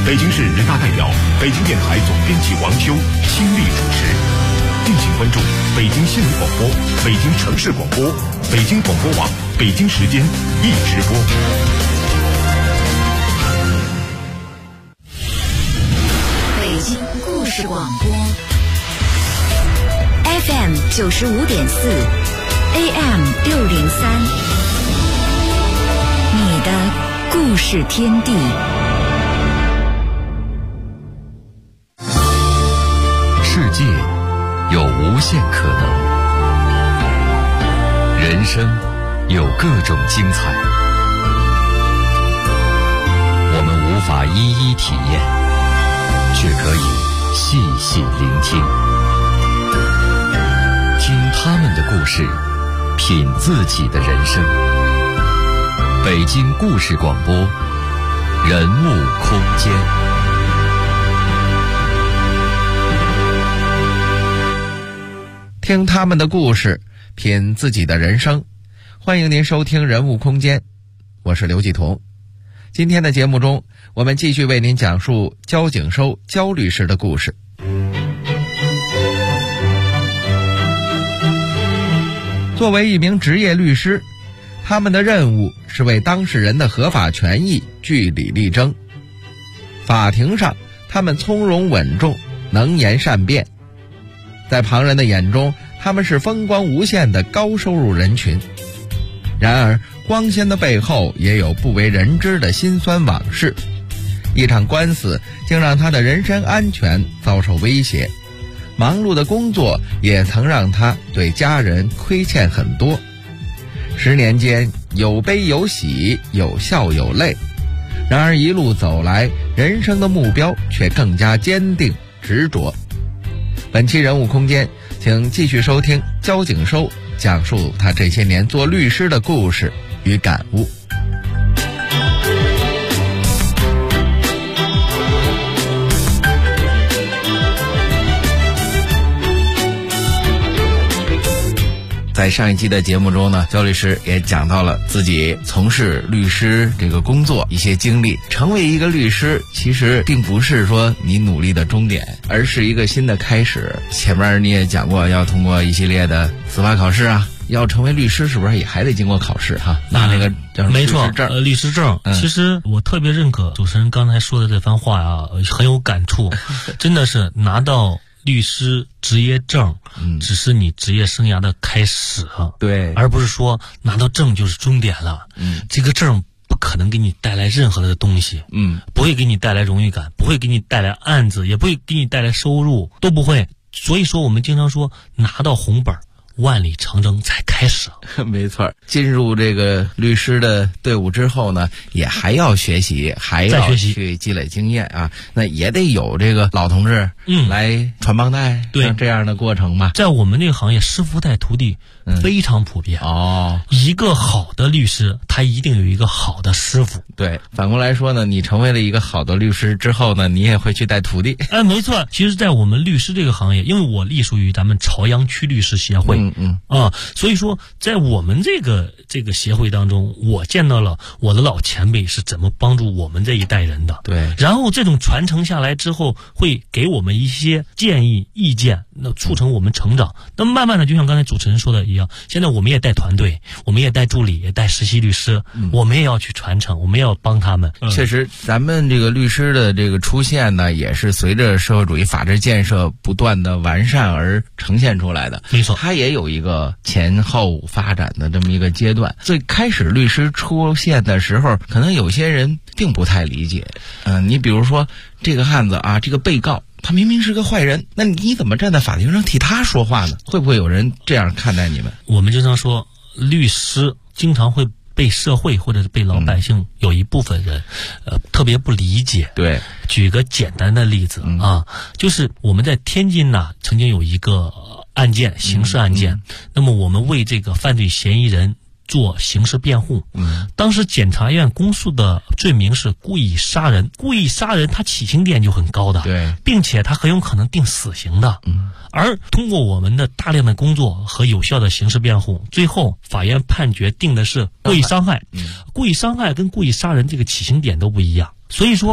北京市人大代表、北京电台总编辑王修倾力主持。敬请关注北京新闻广播、北京城市广播、北京广播网北京时间一直播。 北京故事广播 FM 95.4 AM 603，你的故事天地。 世界有无限可能，人生有各种精彩，我们无法一一体验，却可以细细聆听，听他们的故事，品自己的人生。北京故事广播，人物空间。 听他们的故事，品自己的人生。欢迎您收听人物空间，我是刘继彤。今天的节目中，我们继续为您讲述焦景收焦律师的故事。作为一名职业律师，他们的任务是为当事人的合法权益据理力争。法庭上，他们从容稳重，能言善辩。在旁人的眼中，他们是风光无限的高收入人群。然而，光鲜的背后也有不为人知的辛酸往事。一场官司竟让他的人身安全遭受威胁，忙碌的工作也曾让他对家人亏欠很多。10年间，有悲有喜，有笑有泪。然而一路走来，人生的目标却更加坚定执着。本期人物空间，请继续收听焦景收讲述他这些年做律师的故事与感悟。在上一期的节目中呢，焦律师也讲到了自己从事律师这个工作一些经历。成为一个律师其实并不是说你努力的终点，而是一个新的开始。前面你也讲过，要通过一系列的司法考试啊，要成为律师是不是也还得经过考试哈？拿那个叫没错，律师证。 其实我特别认可主持人刚才说的这番话啊，很有感触。真的是拿到律师职业证，只是你职业生涯的开始， 对， 而不是说拿到证就是终点了。这个证不可能给你带来任何的东西，不会给你带来荣誉感，不会给你带来案子，也不会给你带来收入，都不会。所以说我们经常说，拿到红本，万里长征才开始。 没错，进入这个律师的队伍之后呢，也还要学习，还要去积累经验啊。那也得有这个老同志来传帮带， 对这样的过程嘛。 在我们这个行业，师傅带徒弟非常普遍。一个好的律师，他一定有一个好的师傅。 对，反过来说呢，你成为了一个好的律师之后呢，你也会去带徒弟。 没错。其实在我们律师这个行业，因为我隶属于咱们朝阳区律师协会，所以说在我们这个协会当中，我见到了我的老前辈是怎么帮助我们这一代人的。 对， 然后这种传承下来之后，会给我们一些建议意见，那促成我们成长。那慢慢的，就像刚才主持人说的一样，现在我们也带团队，我们也带助理，也带实习律师，我们也要去传承，我们也要帮他们。 确实，咱们这个律师的这个出现呢，也是随着社会主义法治建设不断的完善而呈现出来的。 没错， 它也有一个前后发展的这么一个阶段。最开始律师出现的时候，可能有些人并不太理解。你比如说这个案子啊，这个被告他明明是个坏人，那你怎么站在法庭上替他说话呢？会不会有人这样看待你们？ 我们经常说，律师经常会被社会或者是被老百姓有一部分人特别不理解。 对， 举个简单的例子就是我们在天津呢曾经有一个案件，刑事案件，那么我们为这个犯罪嫌疑人做刑事辩护。当时检察院公诉的罪名是故意杀人，故意杀人他起刑点就很高的， 对， 并且他很有可能定死刑的。而通过我们的大量的工作和有效的刑事辩护，最后法院判决定的是故意伤害。故意伤害跟故意杀人这个起刑点都不一样，所以说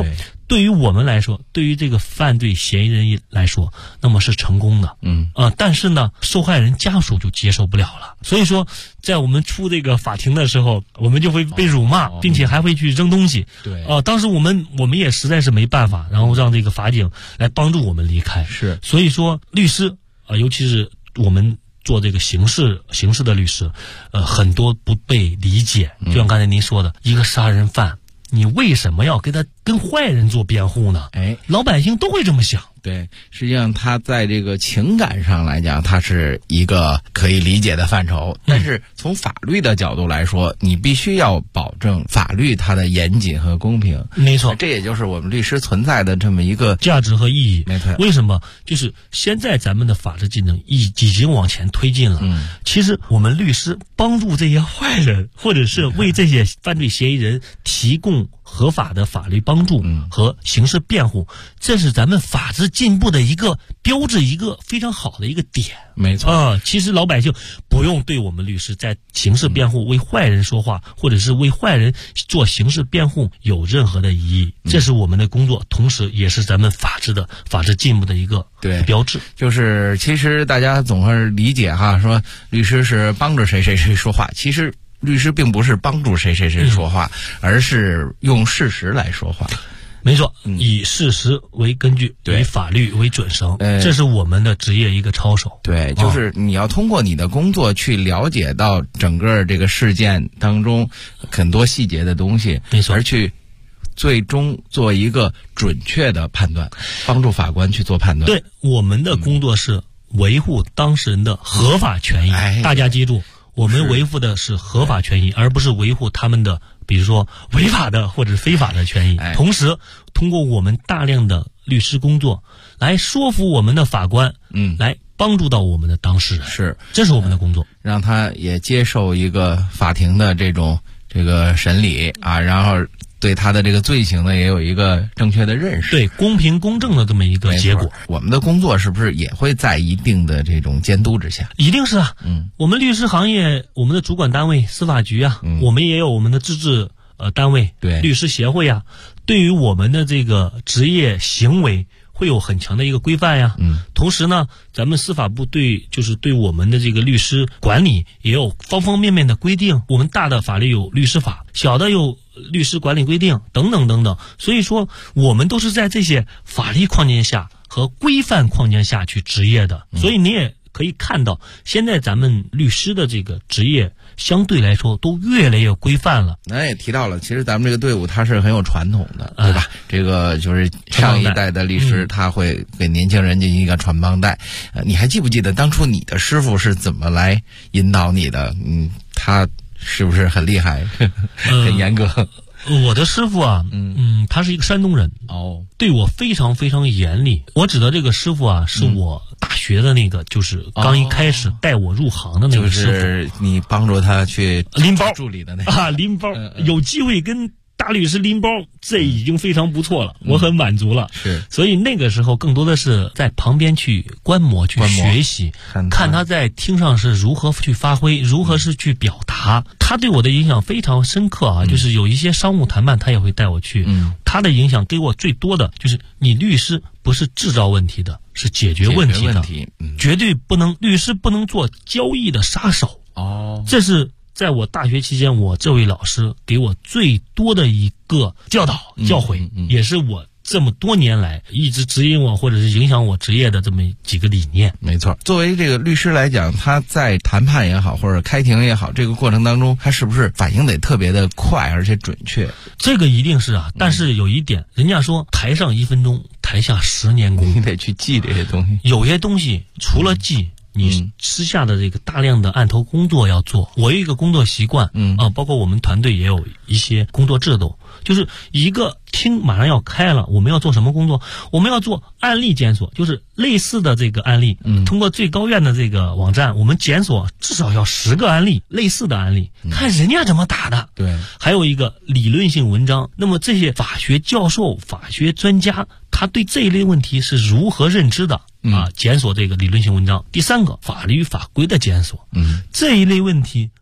对于我们来说，对于这个犯罪嫌疑人来说，那么是成功的。但是呢，受害人家属就接受不了了。所以说，在我们出这个法庭的时候，我们就会被辱骂，并且还会去扔东西。 对。 当时我们也实在是没办法，然后让这个法警来帮助我们离开。 是。 所以说，律师尤其是我们做这个刑事的律师，很多不被理解。就像刚才您说的，一个杀人犯，你为什么要跟坏人做辩护呢？老百姓都会这么想。 对，实际上他在这个情感上来讲，他是一个可以理解的范畴，但是从法律的角度来说，你必须要保证法律它的严谨和公平。 没错， 这也就是我们律师存在的这么一个价值和意义。 没错。 为什么？就是现在咱们的法治进程已经往前推进了。其实我们律师帮助这些坏人，或者是为这些犯罪嫌疑人提供合法的法律帮助和刑事辩护，这是咱们法治进步的一个标志，一个非常好的一个点。 没错。 其实老百姓不用对我们律师在刑事辩护为坏人说话，或者是为坏人做刑事辩护有任何的疑义。这是我们的工作，同时也是咱们法治进步的一个标志。 就是其实大家总是理解说律师是帮着谁谁谁说话，其实律师并不是帮助谁谁谁说话，而是用事实来说话。 没错，以事实为根据，以法律为准绳，这是我们的职业一个操守。 对，就是你要通过你的工作去了解到整个这个事件当中很多细节的东西， 没错， 而去最终做一个准确的判断，帮助法官去做判断。 对，我们的工作是维护当事人的合法权益。大家记住，我们维护的是合法权益，而不是维护他们的比如说违法的或者非法的权益。同时通过我们大量的律师工作来说服我们的法官，来帮助到我们的当事人。这是我们的工作， 让他也接受一个法庭的这个审理然后对他的这个罪行呢也有一个正确的认识， 对公平公正的这么一个结果。 我们的工作是不是也会在一定的这种监督之下？ 一定是啊。我们律师行业，我们的主管单位司法局我们也有我们的自治单位， 对律师协会对于我们的这个职业行为会有很强的一个规范同时呢，咱们司法部对我们的这个律师管理也有方方面面的规定。我们大的法律有律师法，小的有律师管理规定等等等等。所以说我们都是在这些法律框架下和规范框架下去执业的。所以你也可以看到，现在咱们律师的这个职业相对来说都越来越规范了。 咱也提到了，其实咱们这个队伍它是很有传统的，对吧？这个就是上一代的律师他会给年轻人进行一个传帮带。你还记不记得当初你的师傅是怎么来引导你的？他是不是很厉害很严格？ 我的师傅他是一个山东人对我非常非常严厉。我指的这个师傅是我大学的那个，就是刚一开始带我入行的那个师傅， 就是你帮助他去拎包助理的那个拎包，有机会跟大律师拎包，这已经非常不错了，我很满足了。所以那个时候更多的是在旁边去观摩去学习，看他在厅上是如何去发挥，如何是去表达。他对我的影响非常深刻就是有一些商务谈判他也会带我去。他的影响给我最多的就是你律师不是制造问题的，是解决问题的。绝对不能，律师不能做交易的杀手。这是在我大学期间，我这位老师给我最多的一个教导教诲，也是我这么多年来一直指引我或者是影响我职业的这么几个理念。 没错，作为这个律师来讲，他在谈判也好或者开庭也好，这个过程当中他是不是反应得特别的快而且准确？ 这个一定是但是有一点，人家说台上1分钟，台下10年功， 你得去记这些东西。 有些东西除了记，你私下的这个大量的案头工作要做。我有一个工作习惯包括我们团队也有一些工作制度，就是一个厅马上要开了，我们要做什么工作？我们要做案例检索，就是类似的这个案例通过最高院的这个网站，我们检索至少要10个案例，类似的案例，看人家怎么打的。 对， 还有一个理论性文章，那么这些法学教授法学专家他对这一类问题是如何认知的检索这个理论性文章。第3个，法律法规的检索这一类问题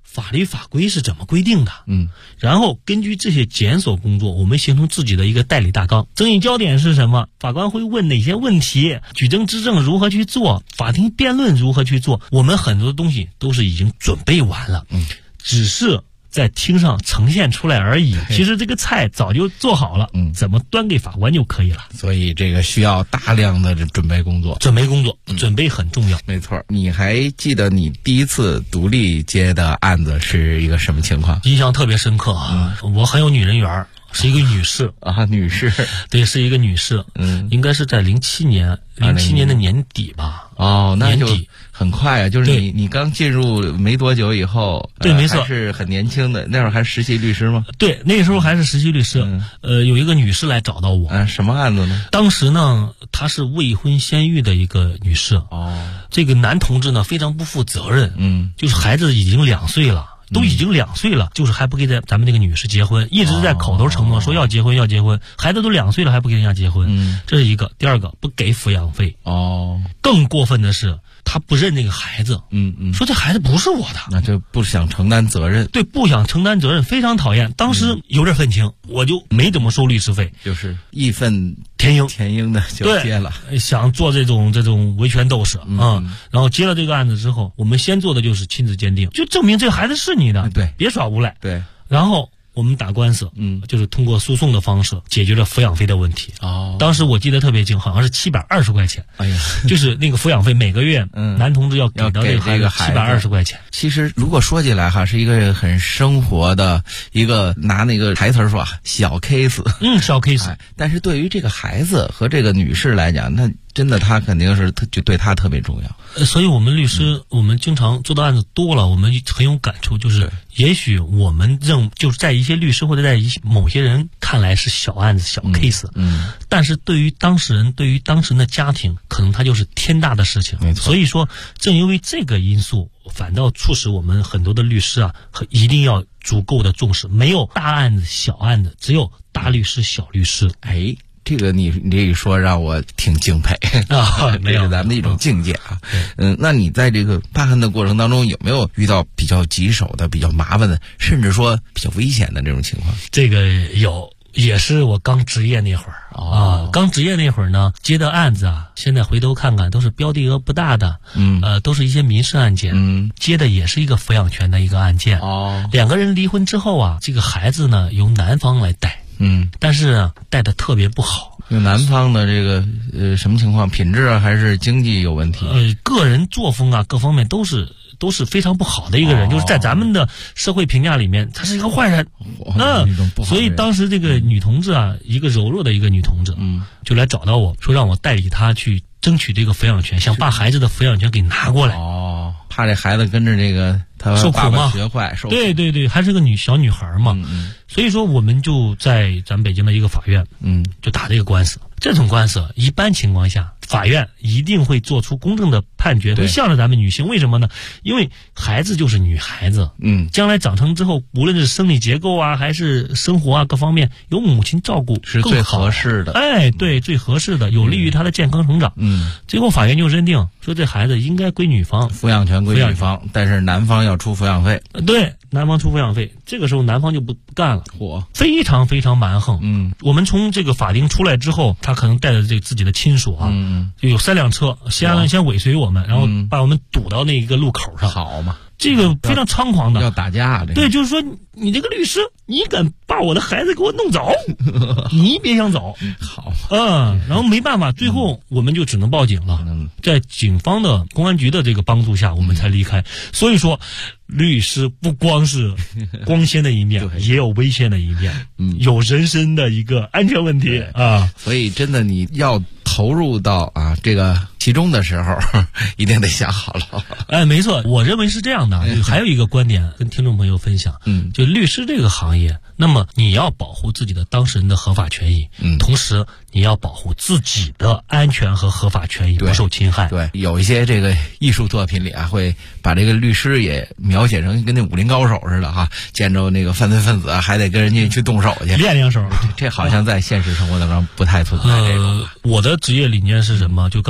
法律法规是怎么规定的？然后根据这些检索工作，我们形成自己的一个代理大纲。争议焦点是什么？法官会问哪些问题？举证质证如何去做？法庭辩论如何去做？我们很多东西都是已经准备完了，只是在厅上呈现出来而已。其实这个菜早就做好了，怎么端给法官就可以了。 所以这个需要大量的准备工作。 准备很重要。 没错。你还记得你第一次独立接的案子是一个什么情况？ 印象特别深刻啊！我很有女人缘，是一个女士啊，女士， 对，是一个女士，应该是在07年的年底吧。 哦，那就很快啊，就是你刚进入没多久以后， 对，没错， 还是很年轻的，那会儿还是实习律师吗？ 对，那个时候还是实习律师。有一个女士来找到我， 什么案子呢？ 当时呢，她是未婚先育的一个女士。哦，这个男同志呢非常不负责任，就是孩子已经2岁了。都已经2岁了，就是还不给咱们那个女士结婚，一直在口头承诺说要结婚，孩子都2岁了还不给人家结婚，这是一个。第二个，不给抚养费。更过分的是，他不认那个孩子，说这孩子不是我的， 那就不想承担责任。 对，不想承担责任，非常讨厌。当时有点愤青，我就没怎么收律师费， 就是义愤填膺的就接了， 想做这种维权斗士然后接了这个案子之后，我们先做的就是亲子鉴定，就证明这个孩子是你的， 对， 别耍无赖， 对， 然后我们打官司，就是通过诉讼的方式解决了抚养费的问题。当时我记得特别清，好像是720块钱。哎呀，就是那个抚养费每个月，男同志要给到这个孩子720块钱。 其实如果说起来哈，是一个很生活的一个，拿那个台词说小 case， 小 case。 但是对于这个孩子和这个女士来讲，那真的他肯定是就对他特别重要。 所以我们律师，我们经常做的案子多了，我们很有感触，就是也许我们就是在一些律师或者在某些人看来是小案子、小 case，但是对于当事人、对于当事人的家庭，可能它就是天大的事情。 没错。 所以说，正因为这个因素，反倒促使我们很多的律师一定要足够的重视，没有大案子、小案子，只有大律师、小律师。 这个你这一说让我挺敬佩这是咱们的一种境界啊。那你在这个办案的过程当中，有没有遇到比较棘手的、比较麻烦的，甚至说比较危险的这种情况？ 这个有，也是我刚执业那会儿刚执业那会儿呢，接的案子现在回头看看都是标的额不大的，都是一些民事案件，接的也是一个抚养权的一个案件。2个人离婚之后这个孩子呢由男方来带。但是带的特别不好。 有男方的这个什么情况？品质还是经济有问题？ 个人作风各方面都是非常不好的一个人，就是在咱们的社会评价里面，他是一个坏人。所以当时这个女同志一个柔弱的一个女同志，就来找到我说让我代理她去争取这个抚养权，想把孩子的抚养权给拿过来。 怕这孩子跟着这个他爸爸学坏，受苦。 对，还是个小女孩嘛。所以说我们就在咱们北京的一个法院，就打这个官司。这种官司一般情况下，法院一定会做出公正的判决，会向着咱们女性。为什么呢？因为孩子就是女孩子，将来长成之后，无论是生理结构还是生活各方面，有母亲照顾是最合适的。 对，最合适的，有利于她的健康成长。最后法院就认定说，这孩子应该归女方， 抚养权归女方，但是男方要出抚养费。 对，男方出抚养费。这个时候男方就不干了，非常非常蛮横。我们从这个法庭出来之后，他可能带着自己的亲属就有3辆车先尾随我们，然后把我们堵到那个路口上。 好嘛， 这个非常猖狂的， 要打架的。 对，就是说你这个律师，你敢把我的孩子给我弄走，你别想走。 好， 然后没办法，最后我们就只能报警了。在警方的公安局的这个帮助下，我们才离开。所以说，律师不光是光鲜的一面，也有危险的一面，有人身的一个安全问题所以真的你要投入到这个其中的时候，一定得想好了。 没错，我认为是这样的。还有一个观点跟听众朋友分享，就律师这个行业，那么你要保护自己的当事人的合法权益，同时你要保护自己的安全和合法权益不受侵害。 对，有一些这个艺术作品里会把这个律师也描写成跟那武林高手似的见着那个犯罪分子还得跟人家去动手去练手。 这好像在现实生活当中不太存在这种。 我的职业理念是什么？就刚才我说的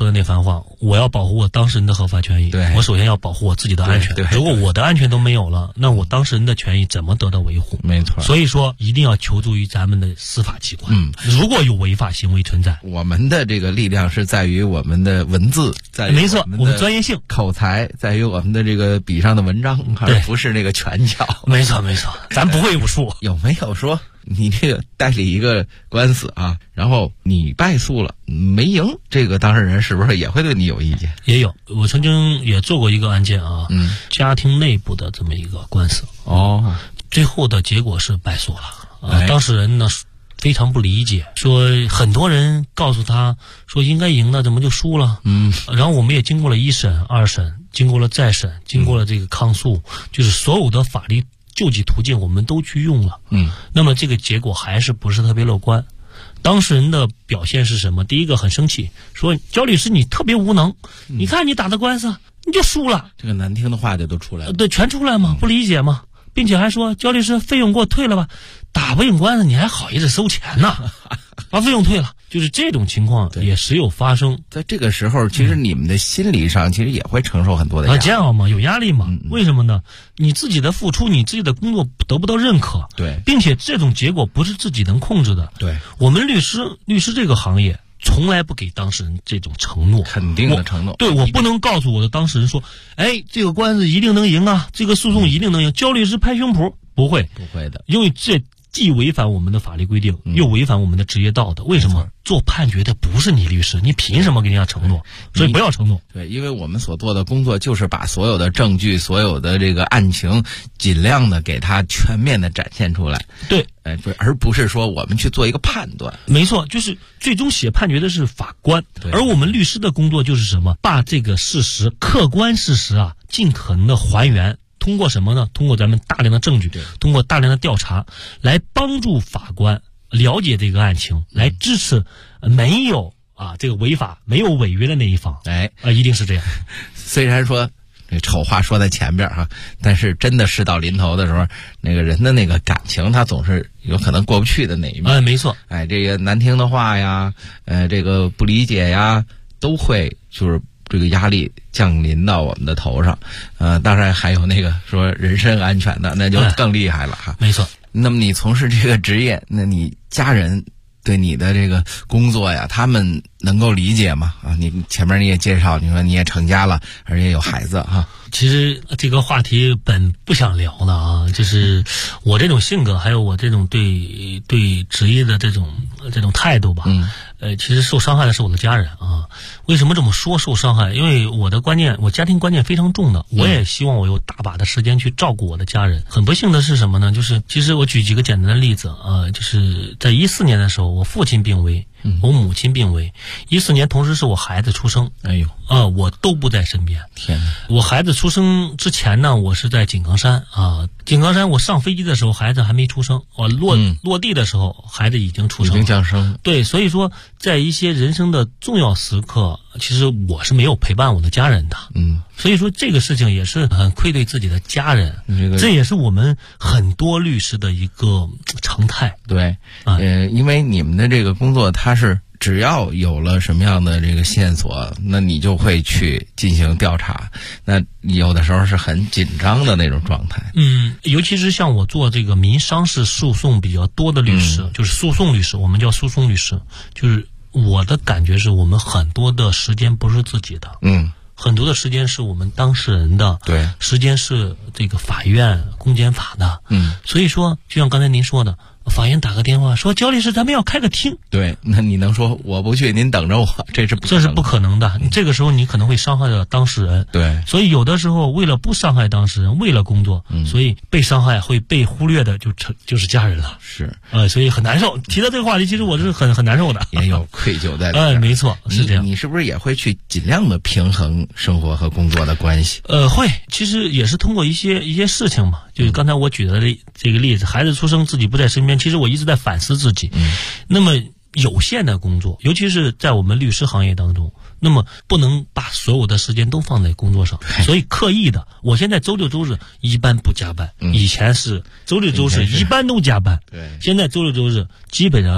的那番话，我要保护我当事人的合法权益， 对， 我首先要保护我自己的安全。 对， 如果我的安全都没有了，那我当事人的权益怎么得到维护？ 没错。 所以说一定要求助于咱们的司法机关。如果有违法行为存在， 我们的这个力量是在于我们的文字，在于没错，我们专业性、 口才，在于我们的这个笔上的文章，而不是那个拳脚。 没错没错，咱不会武术。 有没有说你这个代理一个官司啊，然后你败诉了没赢，这个当事人是不是也会对你有意见？ 也有，我曾经也做过一个案件啊，家庭内部的这么一个官司。最后的结果是败诉了。当事人呢非常不理解，说很多人告诉他说应该赢的，怎么就输了？然后我们也经过了1审、2审，经过了再审，经过了这个抗诉，就是所有的法律救济途径我们都去用了。那么这个结果还是不是特别乐观。当事人的表现是什么？第一个很生气，说焦律师你特别无能，你看你打的官司你就输了， 这个难听的话就都出来了。 对，全出来嘛，不理解嘛，并且还说焦律师费用给我退了吧，打不赢官司你还好意思收钱呢，把费用退了。就是这种情况也时有发生。 在这个时候其实你们的心理上其实也会承受很多的压力。 这样嘛，有压力嘛。为什么呢？你自己的付出，你自己的工作得不到认可， 对， 并且这种结果不是自己能控制的。 对， 我们律师这个行业从来不给当事人这种承诺， 肯定的承诺。 对，我不能告诉我的当事人说，这个官司一定能赢啊，这个诉讼一定能赢。焦律师拍胸脯，不会的，因为这既违反我们的法律规定，又违反我们的职业道德。为什么？做判决的不是你律师，你凭什么给人家承诺？所以不要承诺。 对，因为我们所做的工作就是把所有的证据、所有的这个案情，尽量的给它全面的展现出来。 对， 而不是说我们去做一个判断。 没错，就是最终写判决的是法官，而我们律师的工作就是什么？把这个事实、客观事实啊，尽可能的还原。通过什么呢？通过咱们大量的证据，通过大量的调查，来帮助法官了解这个案情，来支持没有这个违法、没有违约的那一方。一定是这样。 虽然说这丑话说在前边但是真的事到临头的时候，那个人的那个感情，他总是有可能过不去的那一面。 没错。 这个难听的话呀，这个不理解呀，都会就是这个压力降临到我们的头上。当然还有那个说人身安全的，那就更厉害了没错。 那么你从事这个职业，那你家人对你的这个工作呀，他们能够理解吗？你前面你也介绍，你说你也成家了，而且有孩子其实这个话题本不想聊的就是我这种性格，还有我这种对职业的这种态度吧。其实受伤害的是我的家人为什么这么说受伤害？因为我家庭观念非常重的，我也希望我有大把的时间去照顾我的家人。很不幸的是什么呢？就是其实我举几个简单的例子就是在14年的时候，我父亲病危，我母亲病危。14年同时是我孩子出生，我都不在身边。 天哪！ 我孩子出生之前呢，我是在井冈山井冈山我上飞机的时候孩子还没出生，我落地的时候孩子已经出生， 已经降生。 对，所以说在一些人生的重要时刻，其实我是没有陪伴我的家人的。所以说这个事情也是很愧对自己的家人，这也是我们很多律师的一个常态。 对，因为你们的这个工作，它是只要有了什么样的这个线索，那你就会去进行调查。那有的时候是很紧张的那种状态。 尤其是像我做这个民商事诉讼比较多的律师，就是诉讼律师，我们叫诉讼律师，就是我的感觉是我们很多的时间不是自己的。很多的时间是我们当事人的， 对， 时间是这个法院公检法的。所以说就像刚才您说的，法院打个电话说焦律师咱们要开个庭， 对，那你能说我不去您等着我，这是不可能的。 这个时候你可能会伤害到当事人。 对， 所以有的时候为了不伤害当事人，为了工作，所以被伤害会被忽略的就是家人了。 是所以很难受。提到这个话题，其实我是很难受的， 也有愧疚在里面。 没错，是这样。 你是不是也会去尽量的平衡生活和工作的关系？ 会，其实也是通过一些事情嘛，就是刚才我举的这个例子，孩子出生自己不在身边，其实我一直在反思自己。那么有限的工作，尤其是在我们律师行业当中，那么不能把所有的时间都放在工作上，所以刻意的，我现在周六周日一般不加班，以前是周六周日一般都加班， 对， 现在周六周日基本上是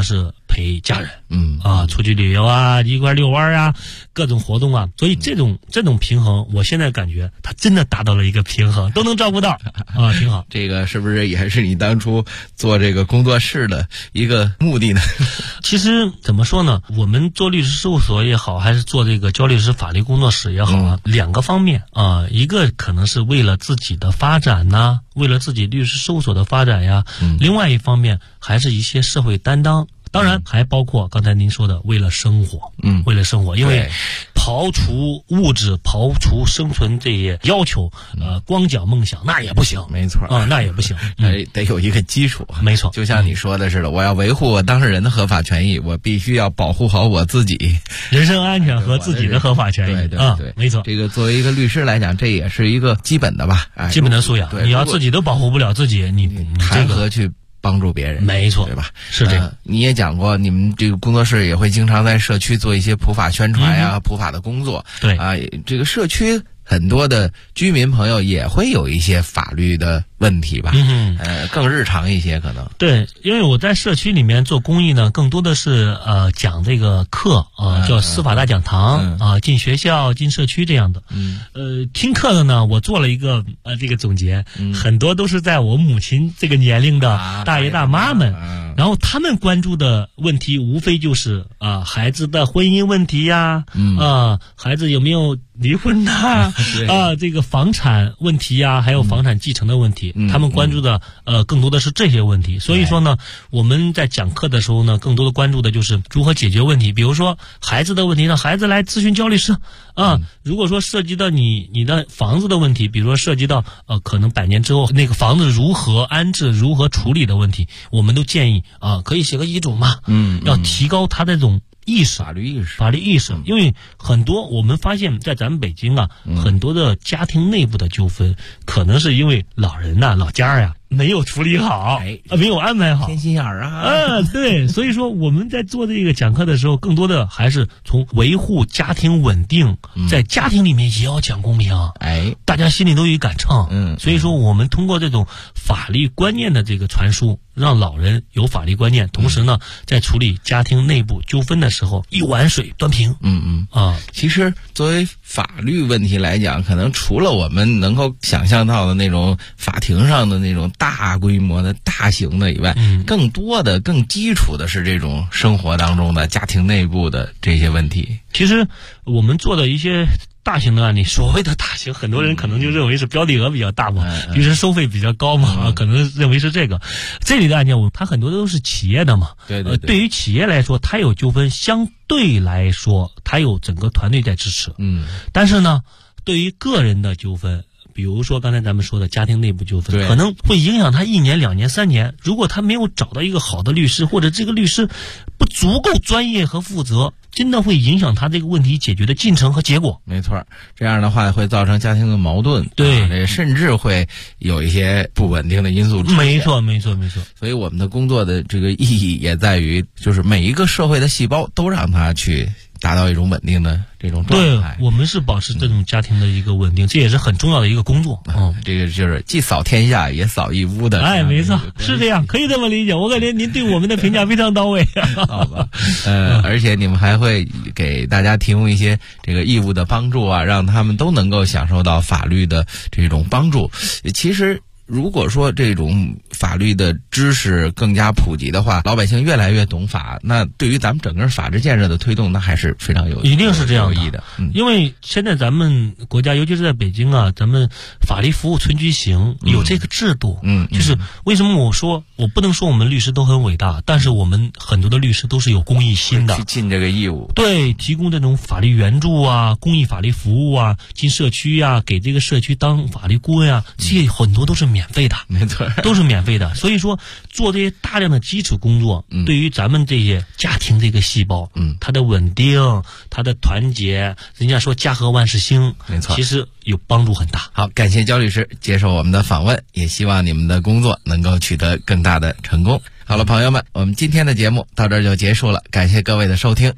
陪家人，出去旅游啊，一块遛弯啊，各种活动啊，所以这种平衡，我现在感觉他真的达到了一个平衡，都能照顾到啊，挺好。 这个是不是也是你当初做这个工作室的一个目的呢？ 其实怎么说呢，我们做律师事务所也好，还是做这个焦律师法律工作室也好啊，两个方面啊，一个可能是为了自己的发展呐，为了自己律师事务所的发展呀，另外一方面还是一些社会担当。当然还包括刚才您说的为了生活，为了生活，因为刨除物质、刨除生存这些要求，光讲梦想那也不行， 没错啊，那也不行， 得有一个基础， 没错。 就像你说的似的，我要维护我当事人的合法权益，我必须要保护好我自己人身安全和自己的合法权益， 对， 没错。 这个作为一个律师来讲，这也是一个基本的吧， 基本的素养。你要自己都保护不了自己，你谈何去帮助别人？ 没错， 对吧？ 是这个。 你也讲过，你们这个工作室也会经常在社区做一些普法宣传呀、普法的工作。 对啊，这个社区很多的居民朋友也会有一些法律的问题吧？更日常一些可能。 对，因为我在社区里面做公益呢，更多的是讲这个课叫司法大讲堂进学校、进社区这样的。听课的呢，我做了一个这个总结，很多都是在我母亲这个年龄的大爷大妈们，然后他们关注的问题无非就是孩子的婚姻问题呀，孩子有没有离婚呐，这个房产问题呀，还有房产继承的问题，他们关注的更多的是这些问题。所以说呢，我们在讲课的时候呢，更多的关注的就是如何解决问题。比如说孩子的问题，让孩子来咨询焦律师如果说涉及到你的房子的问题，比如说涉及到可能100年之后那个房子如何安置、如何处理的问题，我们都建议可以写个遗嘱嘛，要提高他这种意识，法律意识，因为很多我们发现在咱们北京很多的家庭内部的纠纷，可能是因为老人老家没有处理好，没有安排好， 偏心眼儿对，所以说我们在做这个讲课的时候，更多的还是从维护家庭稳定，在家庭里面也要讲公平，大家心里都有一杆秤，所以说我们通过这种法律观念的这个传输，让老人有法律观念，同时呢，在处理家庭内部纠纷的时候，一碗水端平。 其实作为法律问题来讲，可能除了我们能够想象到的那种法庭上的那种大规模的大型的以外，更多的更基础的是这种生活当中的家庭内部的这些问题。 其实我们做的一些大型的案例，所谓的大型，很多人可能就认为是标的额比较大嘛，律师收费比较高嘛，可能认为是这个。这里的案件，它很多都是企业的嘛，对于企业来说，它有纠纷，相对来说，它有整个团队在支持，但是呢，对于个人的纠纷，比如说刚才咱们说的家庭内部纠纷，可能会影响他1年、2年、3年。如果他没有找到一个好的律师，或者这个律师不足够专业和负责，真的会影响他这个问题解决的进程和结果。 没错，这样的话会造成家庭的矛盾，甚至会有一些不稳定的因素出现。没错。所以我们的工作的这个意义也在于，就是每一个社会的细胞都让它去达到一种稳定的这种状态。 对，我们是保持这种家庭的一个稳定，这也是很重要的一个工作。 这个就是既扫天下也扫一屋的。 没错，是这样，可以这么理解。我感觉您对我们的评价非常到位。 好吧，而且你们还会给大家提供一些这个义务的帮助让他们都能够享受到法律的这种帮助。其实如果说这种法律的知识更加普及的话，老百姓越来越懂法，那对于咱们整个法治建设的推动，那还是非常有一定是这样的。 因为现在咱们国家，尤其是在北京咱们法律服务存居型有这个制度。就是为什么我说我不能说我们律师都很伟大，但是我们很多的律师都是有公益心的， 去尽这个义务。 对，提供这种法律援助公益法律服务进社区给这个社区当法律顾问这些很多都是免费的， 没错， 都是免费的。所以说做这些大量的基础工作，对于咱们这些家庭这个细胞，它的稳定，它的团结，人家说家和万事兴， 没错， 其实有帮助很大。 好，感谢焦律师接受我们的访问，也希望你们的工作能够取得更大的成功。好了，朋友们，我们今天的节目到这儿就结束了，感谢各位的收听。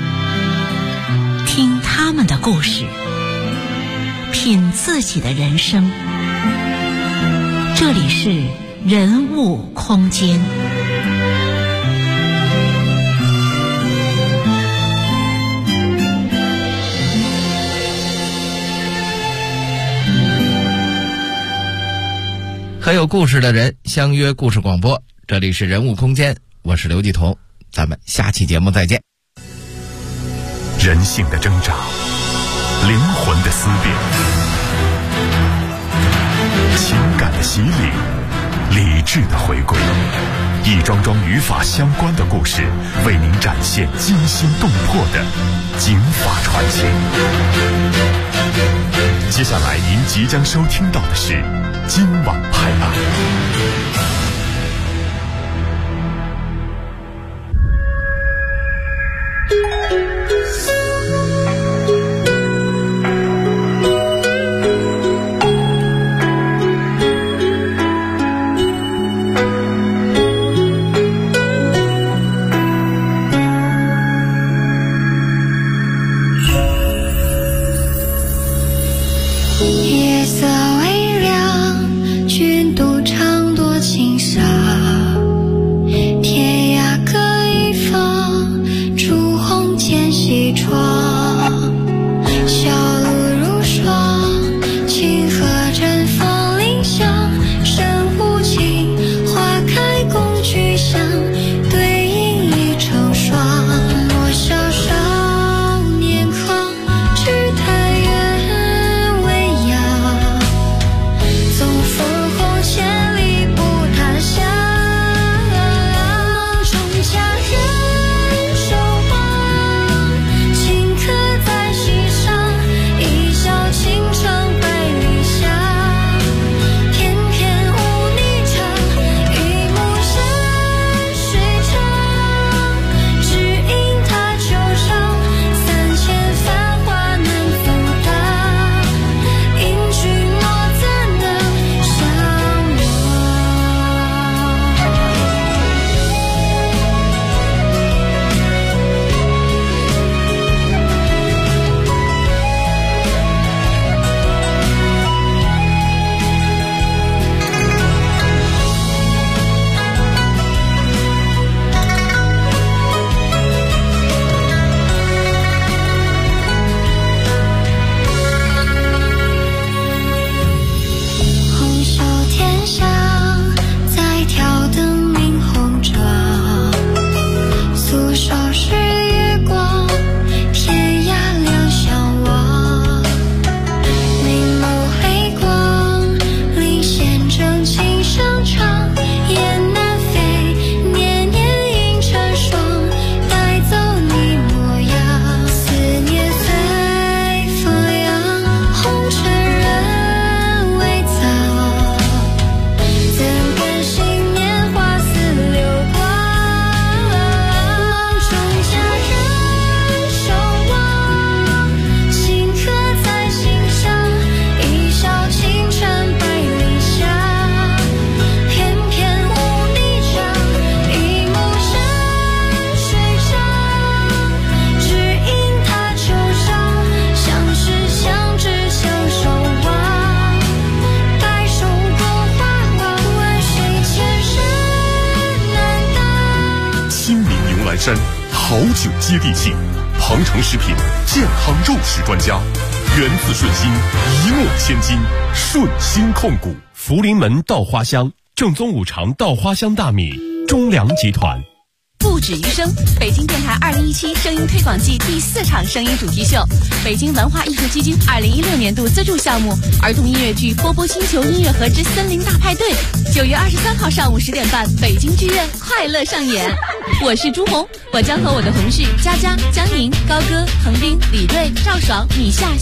听他们的故事，品自己的人生。这里是人物空间。 和有故事的人相约故事广播，这里是人物空间，我是刘继彤，咱们下期节目再见。 人性的挣扎，灵魂的思辨，情感的洗礼，理智的回归，一桩桩与法相关的故事，为您展现惊心动魄的警法传奇。接下来您即将收听到的是今晚拍案。 夜色微凉，君独唱多情沙，天涯各一方，烛红渐西窗，小路如霜，清河绽放林香，深无情，花开共菊香，对影已成双，莫笑少年狂，只叹缘未央，纵烽红千里不他乡，梦中佳人守望，顷刻在心上，一笑倾城百里香，翩翩舞霓裳，玉幕山水长，只因他秋上3000繁华难阻挡，因君莫怎能相忘。红袖添香，再挑灯明红妆，素手是月光，天涯两相望，明眸黑光，领先正情上唱，雁南飞，年年映成双，带走你模样，思念随风扬，红尘人未藏，怎甘心年华似流光，梦中佳人守望，顷刻在心上，一笑倾城百里香，翩翩舞霓裳，一幕山水长，只因他秋上，相识相知相守望，白首共华光，万水千山难挡。 新民牛栏山好酒接地气，鹏程食品健康肉食专家，源自顺心，一诺千金，顺心控股。福临门稻花香，正宗五常稻花香大米，中粮集团。 不止于声，北京电台2017声音推广季第4场声音主题秀，北京文化艺术基金2016年度资助项目儿童音乐剧《波波星球音乐盒之森林大派对》，9月23号上午10点半，北京剧院快乐上演。我是朱红，我将和我的同事佳佳、江宁、高歌、彭斌、李锐、赵爽、米夏。